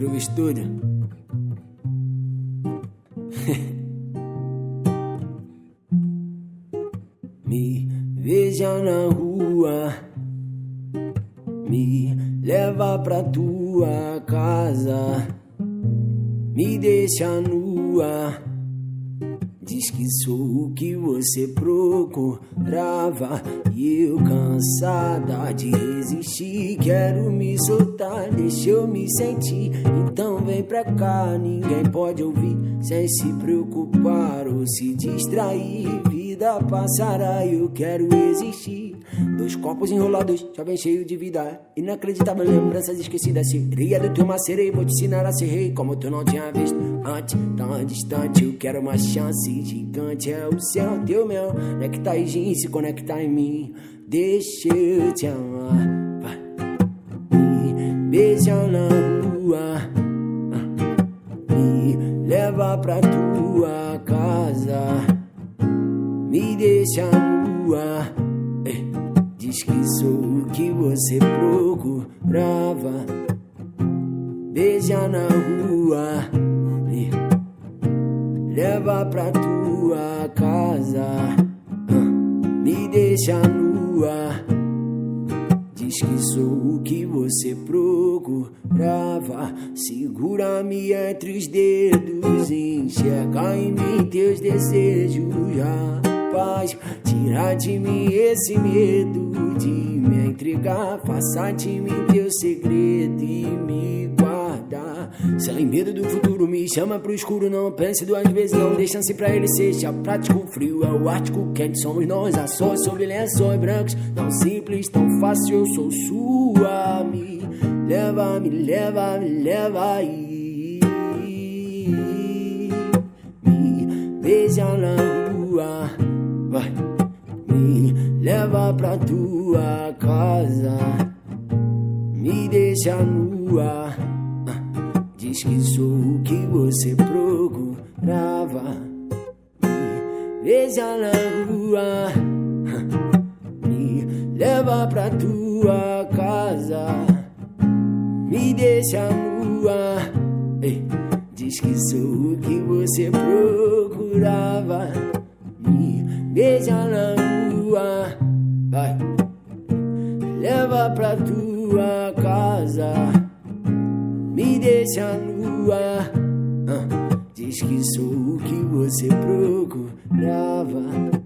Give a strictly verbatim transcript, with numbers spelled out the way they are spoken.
Groove Studio. Me veja na rua, me leva pra tua casa, me deixa nua. Diz que sou o que você procurava e eu, cansada de resistir, quero me soltar, deixa eu me sentir. Então vem pra cá, ninguém pode ouvir, sem se preocupar ou se distrair. Vida passará e eu quero existir. Dois copos enrolados, já bem cheio de vida, inacreditável lembranças esquecidas. Sereia do teu macerei, vou te ensinar a ser rei como tu não tinha visto antes. Tão distante, eu quero uma chance gigante. É o céu, teu mel, nectar e gin se conectar em mim. Deixa eu te amar, vai. Me beija na rua, me leva pra tua casa, me deixa nua. Diz que sou o que você procurava. Beija na rua, me leva pra tua casa, me deixa nua. Diz que sou o que você procurava. Segura-me entre os dedos, enxerga em mim teus desejos, rapaz. Tira de mim esse medo de me entregar, faça de mim teu segredo e me guardar. Sem medo do futuro, me chama pro escuro, não pense duas vezes, não dê chance pra ele. Seja prático, frio é o ártico, quente somos nós, a sós sobre lençóis brancos. Tão simples, tão fácil, eu sou sua. Me leva, me leva, me leva aí. Me beija na rua, vai. Me leva pra tua casa, me deixa nua. Diz que sou o que você procurava. Me beija na rua, me leva pra tua casa, me deixa nua. Diz que sou o que você procurava. Me beija na rua, vai. Leva pra tua casa, me deixa nua. Diz que sou o que você procurava.